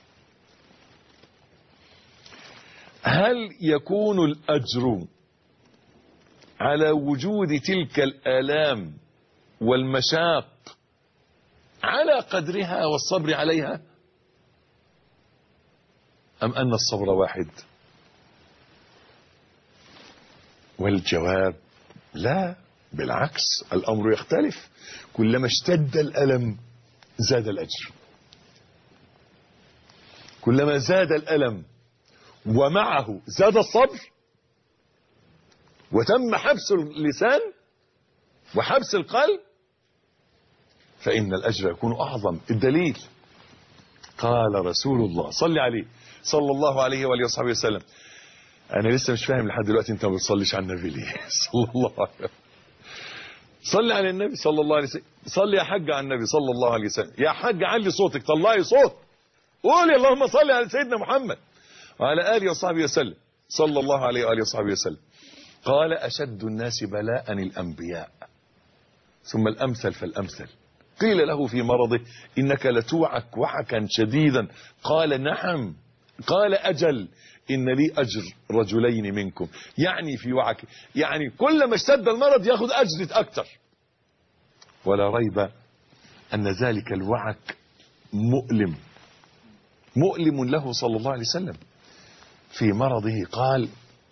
هل يكون الأجر على وجود تلك الآلام والمشاق على قدرها والصبر عليها، أم أن الصبر واحد؟ والجواب لا، بالعكس، الأمر يختلف. كلما اشتد الألم زاد الأجر. كلما زاد الألم ومعه زاد الصبر وتم حبس اللسان وحبس القلب فإن الأجر يكون أعظم. الدليل قال رسول الله صلى عليه صلى الله عليه وآله وصحبه وسلم. أنا لسه مش فاهم لحد دلوقتي أنت ما بتصليش على النبي ليه؟ صلى الله عليه وسلم. صلي على النبي صلى الله عليه وسلم. صلي يا حاج على النبي صلى الله عليه وسلم. يا حاج علي صوتك، طلعي صوت، قولي اللهم صل على سيدنا محمد وعلى آله وصحبه وسلم صلى الله عليه وآله وصحبه وسلم. قال أشد الناس بلاء الأنبياء ثم الأمثل فالأمثل. قيل له في مرضه إنك لتوعك وعكا شديدا. قال نعم. قال أجل إن لي أجر رجلين منكم. يعني في وعك، يعني كلما اشتد المرض ياخذ أجر أكثر. ولا ريب أن ذلك الوعك مؤلم له صلى الله عليه وسلم. في مرضه قال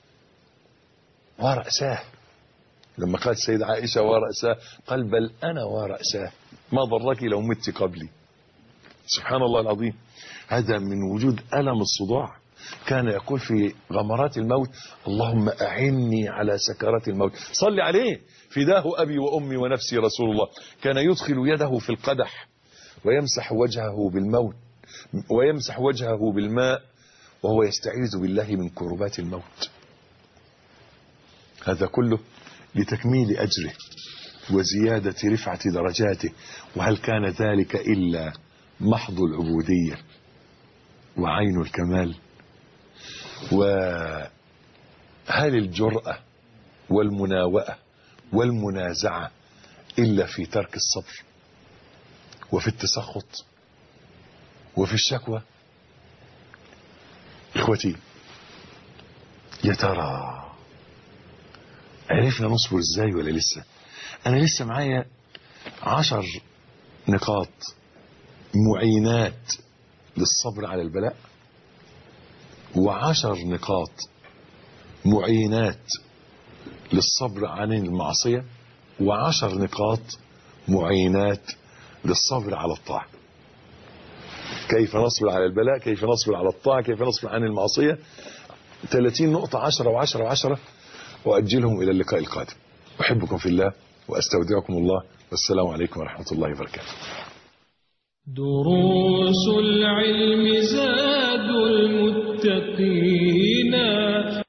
ورأساه، لما قالت السيدة عائشة ورأساه قال بل أنا ورأساه ما ضرك لو مت قبلي. سبحان الله العظيم. هذا من وجود ألم الصداع. كان يقول في غمرات الموت اللهم أعني على سكرات الموت. صل عليه فداه أبي وأمي ونفسي رسول الله. كان يدخل يده في القدح ويمسح وجهه بالماء وهو يستعيذ بالله من كربات الموت. هذا كله لتكميل أجره وزيادة رفعة درجاته. وهل كان ذلك إلا محض العبودية وعين الكمال؟ وهل الجرأة والمناوئة والمنازعة إلا في ترك الصبر وفي التسخط وفي الشكوى؟ إخوتي، يا ترى عرفنا نصبر ازاي ولا لسه؟ انا لسه معايا 10 نقاط معينات للصبر على البلاء، و10 نقاط معينات للصبر عن المعصية، و10 نقاط معينات للصبر على الطاعة. كيف نصبر على البلاء، كيف نصبر على الطاعة، كيف نصبر عن المعصية. 30 نقطة، 10 و10 و10، وأجلهم إلى اللقاء القادم. أحبكم في الله وأستودعكم الله، والسلام عليكم ورحمة الله وبركاته. دروس العلم زاد المتقين.